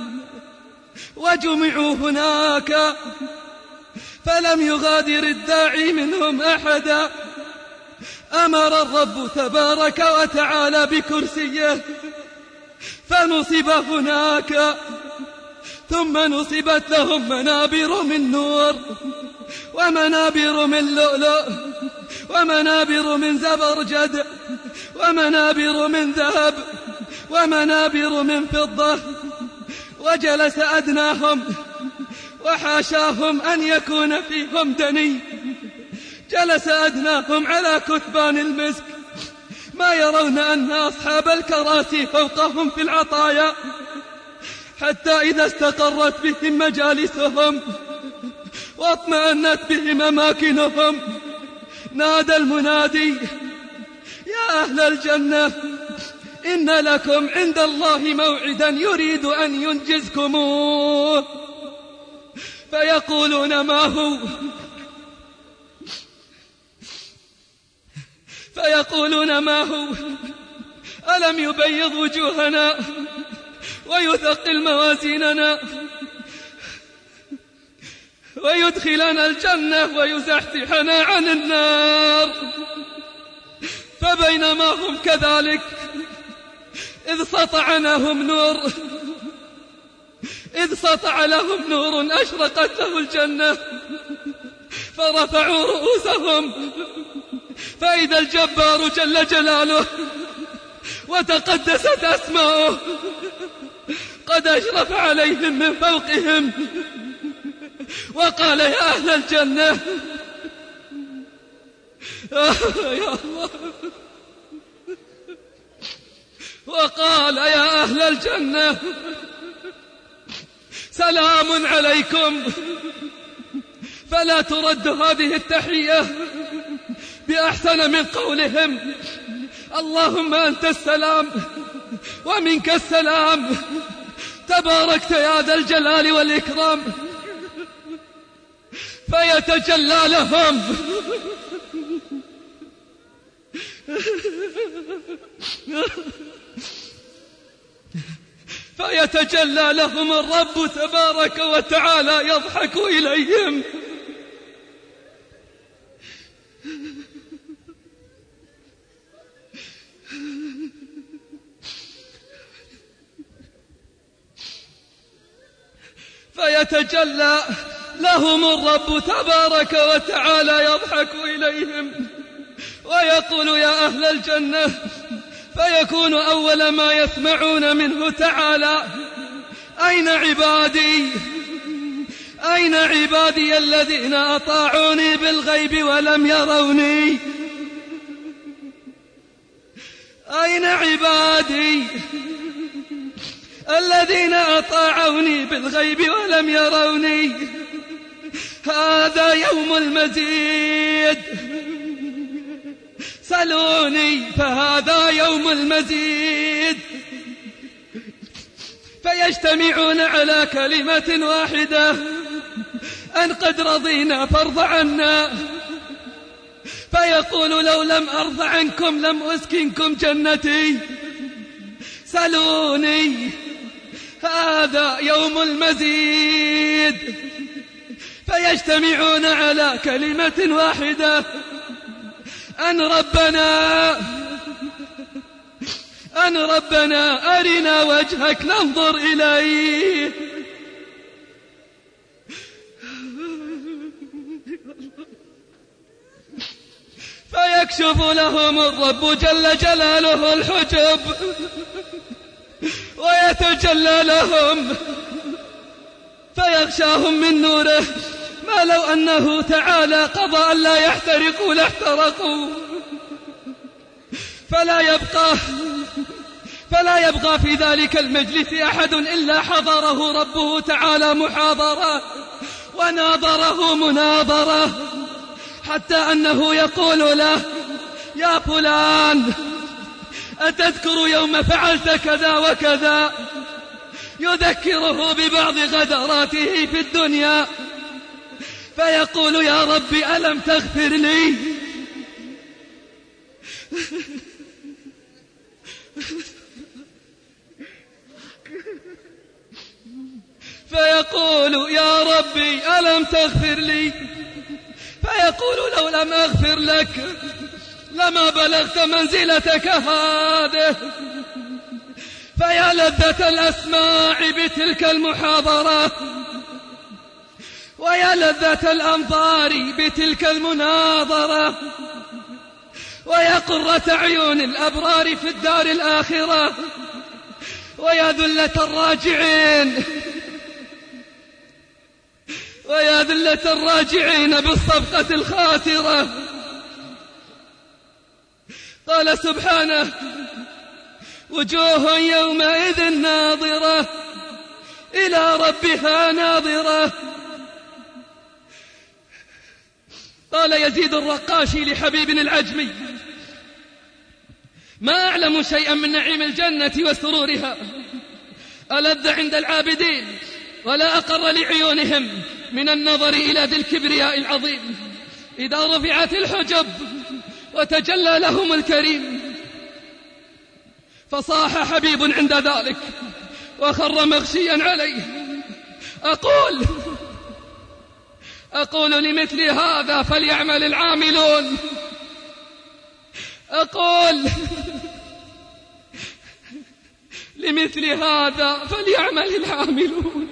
وجمعوا هناك، فلم يغادر الداعي منهم أحدا، أمر الرب تبارك وتعالى بكرسيه فنصب هناك، ثم نصبت لهم منابر من نور، ومنابر من لؤلؤ، ومنابر من زبرجد، ومنابر من ذهب، ومنابر من فضة. وجلس أدناهم، وحاشاهم أن يكون فيهم دني، جلس أدناهم على كثبان المسك، ما يرون أن أصحاب الكراسي فوقهم في العطايا، حتى إذا استقرت بهم مجالسهم واطمأنت بهم أماكنهم، نادى المنادي: يا أهل الجنة إن لكم عند الله موعدا يريد أن ينجزكموه. فيقولون: ما هو؟ فيقولون: ما هو؟ ألم يبيض وجوهنا ويثقل موازيننا ويدخلنا الجنة ويزحزحنا عن النار؟ فبينما هم كذلك إذ سطع لهم نور أشرقت له الجنة، فرفعوا رؤوسهم فإذا الجبار جل جلاله وتقدست أسماؤه قد أشرف عليهم من فوقهم، وقال: يا أهل الجنة، يا الله، وقال: يا أهل الجنة سلام عليكم. فلا ترد هذه التحية بأحسن من قولهم: اللهم أنت السلام ومنك السلام، تباركت يا ذا الجلال والإكرام. فيتجلى لهم فيتجلى لهم الرب تبارك وتعالى يضحك إليهم فيتجلى لهم الرب تبارك وتعالى يضحك إليهم ويقول: يا أهل الجنة. فيكون أول ما يسمعون منه تعالى: أين عبادي؟ أين عبادي الذين أطاعوني بالغيب ولم يروني؟ أين عبادي الذين أطاعوني بالغيب ولم يروني؟ هذا يوم المزيد، سلوني فهذا يوم المزيد. فيجتمعون على كلمة واحدة: أن قد رضينا فارض عنا. فيقول: لو لم أرض عنكم لم أسكنكم جنتي. سلوني، هذا يوم المزيد، فيجتمعون على كلمة واحدة: أن ربنا أرنا وجهك ننظر إليه. فيكشف لهم الرب جل جلاله الحجب ويتجلى لهم فيغشاهم من نوره ما لو أنه تعالى قضى أن لا يحترقوا لاحترقوا. فلا يبقى في ذلك المجلس أحد إلا حضره ربه تعالى محاضرة وناظره مناظرة، حتى أنه يقول له: يا فلان، أتذكر يوم فعلت كذا وكذا؟ يذكره ببعض غدراته في الدنيا، فيقول: يا ربي ألم تغفر لي؟ فيقول: يا ربي ألم تغفر لي؟ فيقول: لو لم أغفر لك لما بلغت منزلتك هذه. فيا لذة الأسماع بتلك المحاضرة، ويا لذة الأنظار بتلك المناظرة، ويا قرة عيون الأبرار في الدار الآخرة، ويا ذلة الراجعين بالصفقة الخاسرة. قال سبحانه: وجوه يومئذ ناظرة إلى ربها ناظرة. قال يزيد الرقاشي لحبيب العجمي: ما أعلم شيئا من نعيم الجنة وسرورها ألذ عند العابدين ولا أقر لعيونهم من النظر إلى ذي الكبرياء العظيم إذا رفعت الحجب وتجلى لهم الكريم. فصاح حبيب عند ذلك وخر مغشيا عليه: أقول لمثل هذا فليعمل العاملون. لمثل هذا فليعمل العاملون.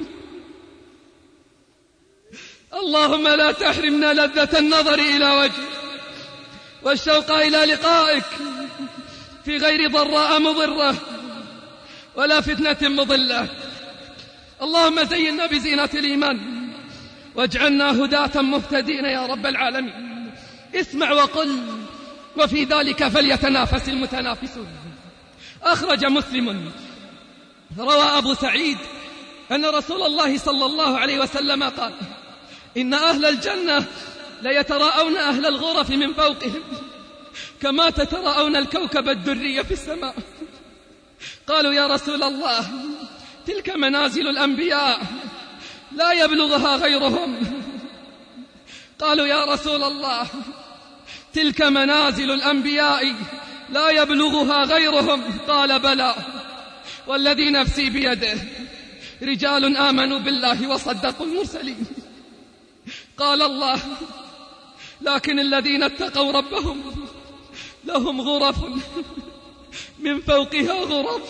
اللهم لا تحرمنا لذة النظر إلى وجهك والشوق إلى لقائك في غير ضراء مضرة ولا فتنة مضلة. اللهم زينا بزينة الإيمان واجعلنا هداة مهتدين يا رب العالمين. اسمع وقل: وفي ذلك فليتنافس المتنافسون. أخرج مسلم روى أبو سعيد أن رسول الله صلى الله عليه وسلم قال: إن أهل الجنة ليتراءون أهل الغرف من فوقهم كما تتراءون الكوكب الدري في السماء. قالوا: يا رسول الله، تلك منازل الأنبياء لا يبلغها غيرهم. قالوا: يا رسول الله، تلك منازل الأنبياء لا يبلغها غيرهم. قال: بلى، والذي نفسي بيده، رجال آمنوا بالله وصدقوا المرسلين. قال الله: لكن الذين اتقوا ربهم لهم غرف من فوقها غرف،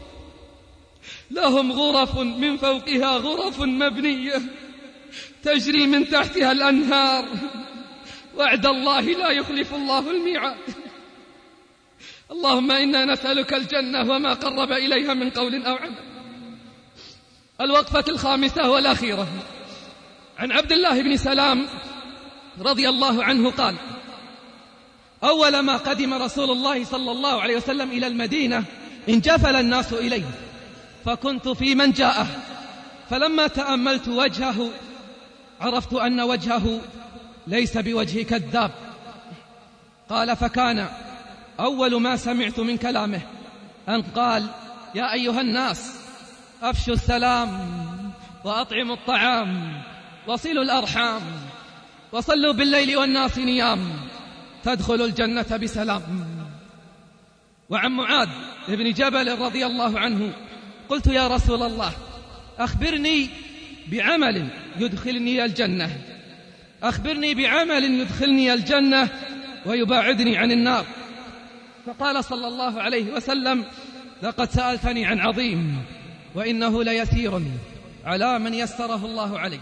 لهم غرف من فوقها غرف مبنية تجري من تحتها الأنهار، وعد الله لا يخلف الله الميعاد. اللهم إنا نسألك الجنة وما قرب إليها من قول أو عمل. الوقفة الخامسة والأخيرة عن عبد الله بن سلام رضي الله عنه قال: أول ما قدم رسول الله صلى الله عليه وسلم إلى المدينة انجفل الناس إليه، فكنت في من جاءه، فلما تأملت وجهه عرفت أن وجهه ليس بوجه كذاب. قال: فكان أول ما سمعت من كلامه أن قال: يا أيها الناس، أفشوا السلام وأطعموا الطعام وصلوا الأرحام وصلوا بالليل والناس نيام تدخلوا الجنة بسلام. وعن معاذ بن جبل رضي الله عنه: قلت: يا رسول الله، أخبرني بعمل يدخلني الجنة، أخبرني بعمل يدخلني الجنة ويباعدني عن النار. فقال صلى الله عليه وسلم: لقد سألتني عن عظيم وإنه ليسير على من يسره الله عليه.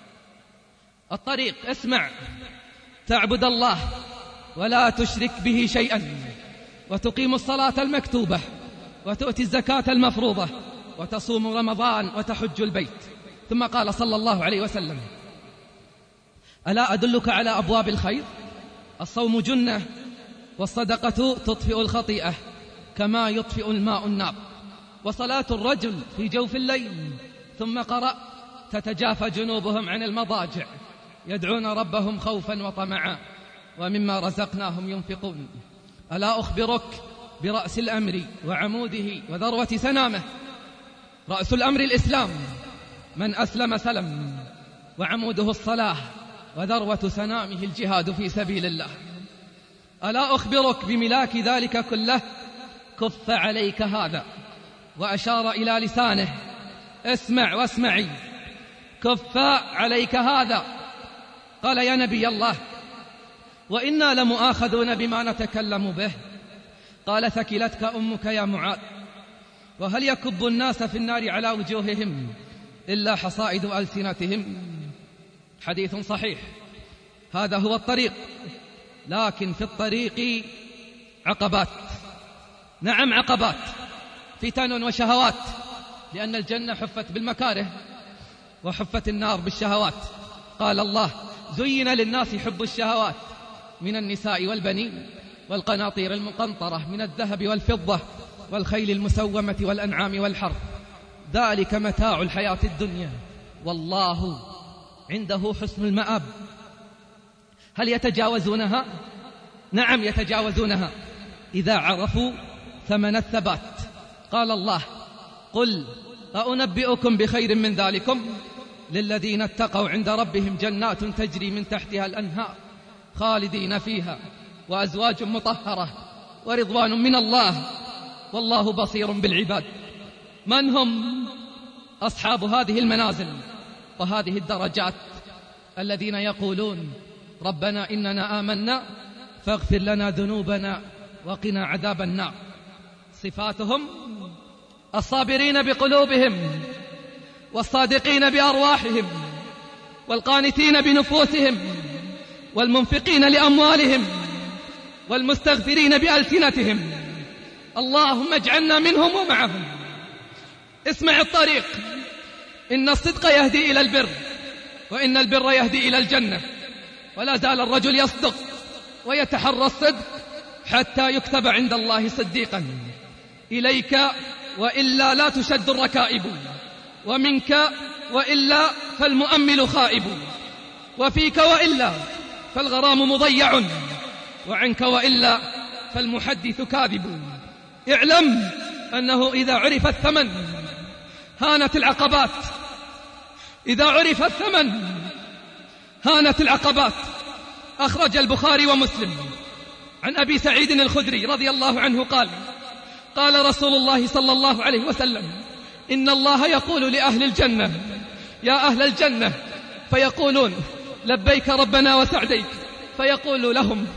الطريق، اسمع: تعبد الله ولا تشرك به شيئا، وتقيم الصلاة المكتوبة، وتؤتي الزكاة المفروضة، وتصوم رمضان، وتحج البيت. ثم قال صلى الله عليه وسلم: ألا أدلك على أبواب الخير؟ الصوم جنة، والصدقة تطفئ الخطيئة كما يطفئ الماء النار، وصلاة الرجل في جوف الليل. ثم قرأ: تتجافى جنوبهم عن المضاجع يدعون ربهم خوفا وطمعا ومما رزقناهم ينفقون. ألا أخبرك برأس الأمر وعموده وذروة سنامه؟ رأس الأمر الإسلام، من أسلم سلم، وعموده الصلاة، وذروة سنامه الجهاد في سبيل الله. ألا أخبرك بملاك ذلك كله؟ كف عليك هذا، وأشار إلى لسانه: اسمع واسمعي، كف عليك هذا. قال: يا نبي الله، وإنا لمؤاخذون بما نتكلم به. قال: ثكلتك أمك يا معاذ، وهل يكب الناس في النار على وجوههم إلا حصائد ألسنتهم؟ حديث صحيح. هذا هو الطريق، لكن في الطريق عقبات. نعم، عقبات، فتن وشهوات، لأن الجنة حفت بالمكاره وحفت النار بالشهوات. قال الله: زين للناس حب الشهوات من النساء والبنين والقناطير المقنطرة من الذهب والفضة والخيل المسومة والأنعام والحرث، ذلك متاع الحياة الدنيا، والله عنده حسن المآب. هل يتجاوزونها؟ نعم، يتجاوزونها إذا عرفوا ثمن الثبات. قال الله: قل أنبئكم بخير من ذلكم للذين اتقوا عند ربهم جنات تجري من تحتها الأنهار خالدين فيها، وأزواج مطهرة، ورضوان من الله، والله بصير بالعباد. من هم أصحاب هذه المنازل وهذه الدرجات؟ الذين يقولون: ربنا إننا آمنا فاغفر لنا ذنوبنا وقنا عذاب النار. صفاتهم: الصابرين بقلوبهم، والصادقين بأرواحهم، والقانتين بنفوسهم، والمنفقين لأموالهم، والمستغفرين بألسنتهم. اللهم اجعلنا منهم ومعهم. اسمع الطريق: إن الصدق يهدي إلى البر، وإن البر يهدي إلى الجنة، ولا زال الرجل يصدق ويتحرى الصدق حتى يكتب عند الله صديقا. إليك وإلا لا تشد الركائب، ومنك وإلا فالمؤمل خائب، وفيك وإلا فالغرام مضيع، وعنك وإلا فالمحدث كاذب. اعلم أنه إذا عرف الثمن هانت العقبات، إذا عرف الثمن هانت العقبات. أخرج البخاري ومسلم عن أبي سعيد الخدري رضي الله عنه قال: قال رسول الله صلى الله عليه وسلم: إن الله يقول لأهل الجنة: يا أهل الجنة، فيقولون: لبيك ربنا وسعديك. فيقول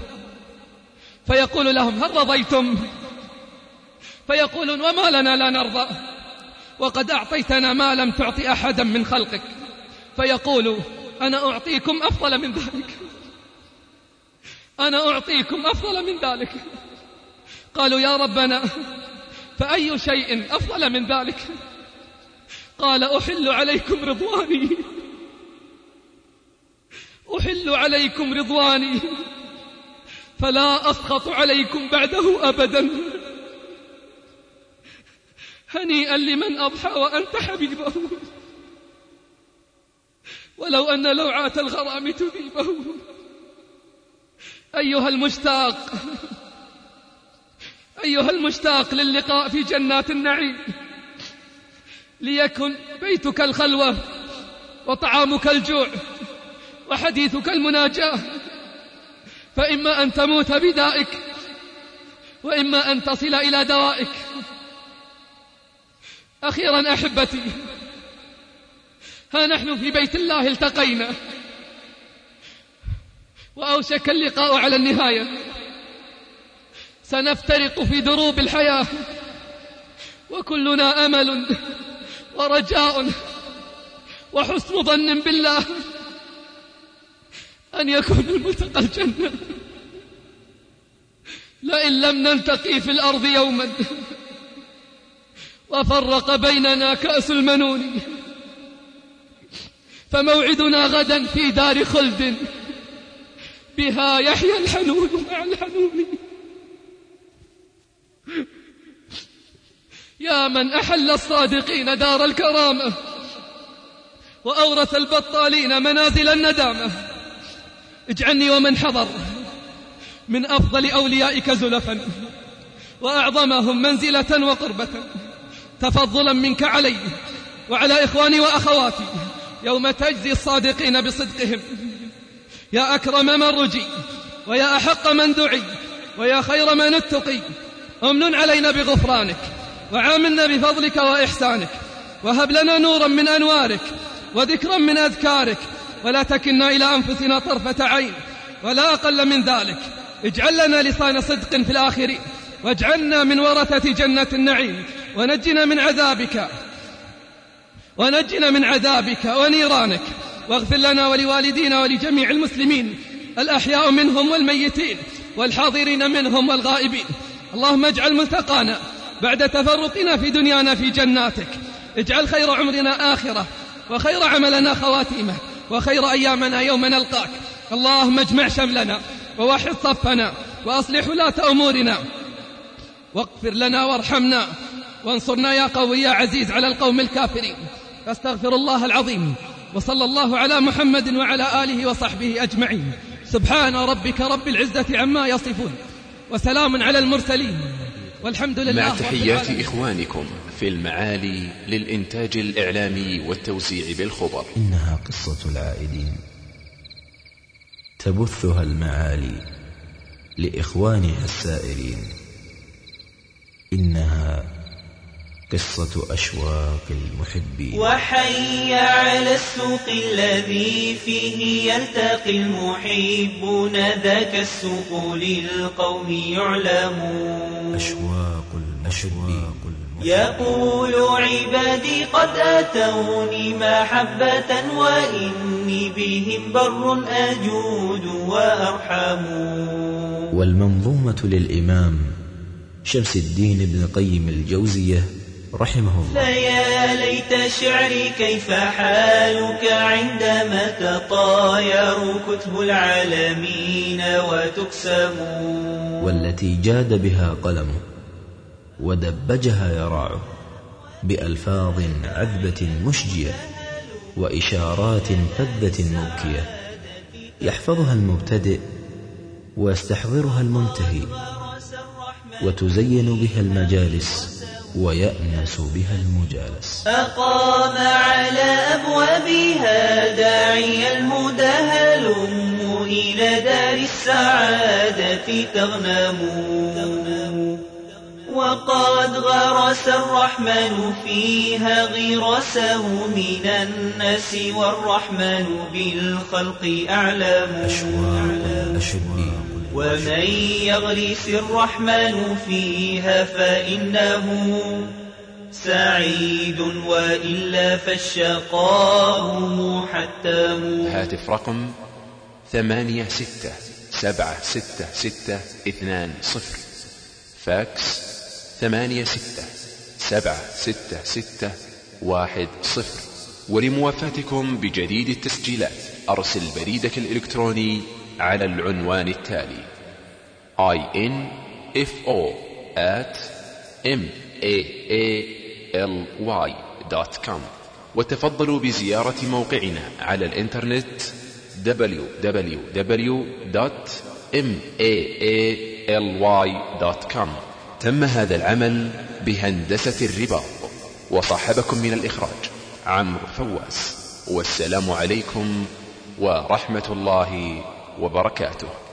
لهم: هل رضيتم؟ فيقولون: وما لنا لا نرضى، وقد أعطيتنا ما لم تعط أحدا من خلقك. فيقول: أنا أعطيكم أفضل من ذلك، أنا أعطيكم أفضل من ذلك. قالوا: يا ربنا، فأي شيء أفضل من ذلك؟ قال: أحل عليكم رضواني، أحل عليكم رضواني، فلا أسخط عليكم بعده أبدا. هنيئا لمن أضحى وأنت حبيبه، ولو أن لوعة الغرام تذيبه. أيها المشتاق للقاء في جنات النعيم، ليكن بيتك الخلوة، وطعامك الجوع، وحديثك المناجاة، فإما أن تموت بدائك، وإما أن تصل إلى دوائك. أخيرا أحبتي، ها نحن في بيت الله التقينا، وأوشك اللقاء على النهاية. سنفترق في دروب الحياة، وكلنا أمل ورجاء وحسن ظن بالله أن يكون الملتقى الجنة. لئن لم نلتقي في الأرض يوما وفرق بيننا كأس المنون، فموعدنا غدا في دار خلد بها يحيى الحنون مع الحنون. يا من أحل الصادقين دار الكرامة وأورث البطالين منازل الندامة، اجعلني ومن حضر من أفضل أوليائك زلفا وأعظمهم منزلة وقربة، تفضلا منك علي وعلى إخواني وأخواتي يوم تجزي الصادقين بصدقهم. يا أكرم من رجي ويا أحق من دعي ويا خير من اتقي، أمن علينا بغفرانك وعاملنا بفضلك وإحسانك، وهب لنا نورا من أنوارك وذكرا من أذكارك، ولا تكلنا إلى أنفسنا طرفة عين ولا أقل من ذلك. اجعل لنا لسان صدق في الآخرين، واجعلنا من ورثة جنة النعيم، ونجنا من عذابك ونيرانك، واغفر لنا ولوالدينا ولجميع المسلمين الأحياء منهم والميتين والحاضرين منهم والغائبين. اللهم اجعل ملتقانا بعد تفرقنا في دنيانا في جناتك، اجعل خير عمرنا آخرة، وخير عملنا خواتيمه، وخير أيامنا يوم نلقاك. اللهم اجمع شملنا ووحد صفنا وأصلح ولاة أمورنا، واغفر لنا وارحمنا وانصرنا يا قوي يا عزيز على القوم الكافرين. فاستغفر الله العظيم، وصلى الله على محمد وعلى آله وصحبه أجمعين. سبحان ربك رب العزة عما يصفون، وسلام على المرسلين، والحمد لله. مع تحيات إخوانكم في المعالي للإنتاج الإعلامي والتوزيع بالخبر. إنها قصة العائدين تبثها المعالي لإخوانها السائرين. إنها قصة أشواق المحبين. وحي على السوق الذي فيه يلتقي المحبون، ذاك السوق للقوم يعلمون. أشواق المحبين. يقول عبادي قد أتوني محبة، وإني بهم بر أجود وأرحم. والمنظومة للإمام شمس الدين ابن قيم الجوزية رحمه الله. فيا ليت شعري كيف حالك عندما تطاير كتب العالمين وتقسم. والتي جاد بها قلمه ودبجها يراعه بألفاظ عذبة مشجية وإشارات فذة مبكية، يحفظها المبتدئ ويستحضرها المنتهي، وتزين بها المجالس ويأنس بها المجالس. أقام على أبوابها داعي الهدى، هلموا إلى دار السعادة تغنموا. وقد غرس الرحمن فيها غرسه من الناس، والرحمن بالخلق أعلم. ومن يغرس الرحمن فيها فإنه سعيد، وإلا فالشقاء محتم. هاتف رقم 86766620، فاكس 86766610. ولموافاتكم بجديد التسجيلات أرسل بريدك الإلكتروني على العنوان التالي: info@maally.com. وتفضلوا بزيارة موقعنا على الإنترنت www.maally.com. تم هذا العمل بهندسة الرباط، وصاحبكم من الإخراج عمرو فواز. والسلام عليكم ورحمة الله وبركاته.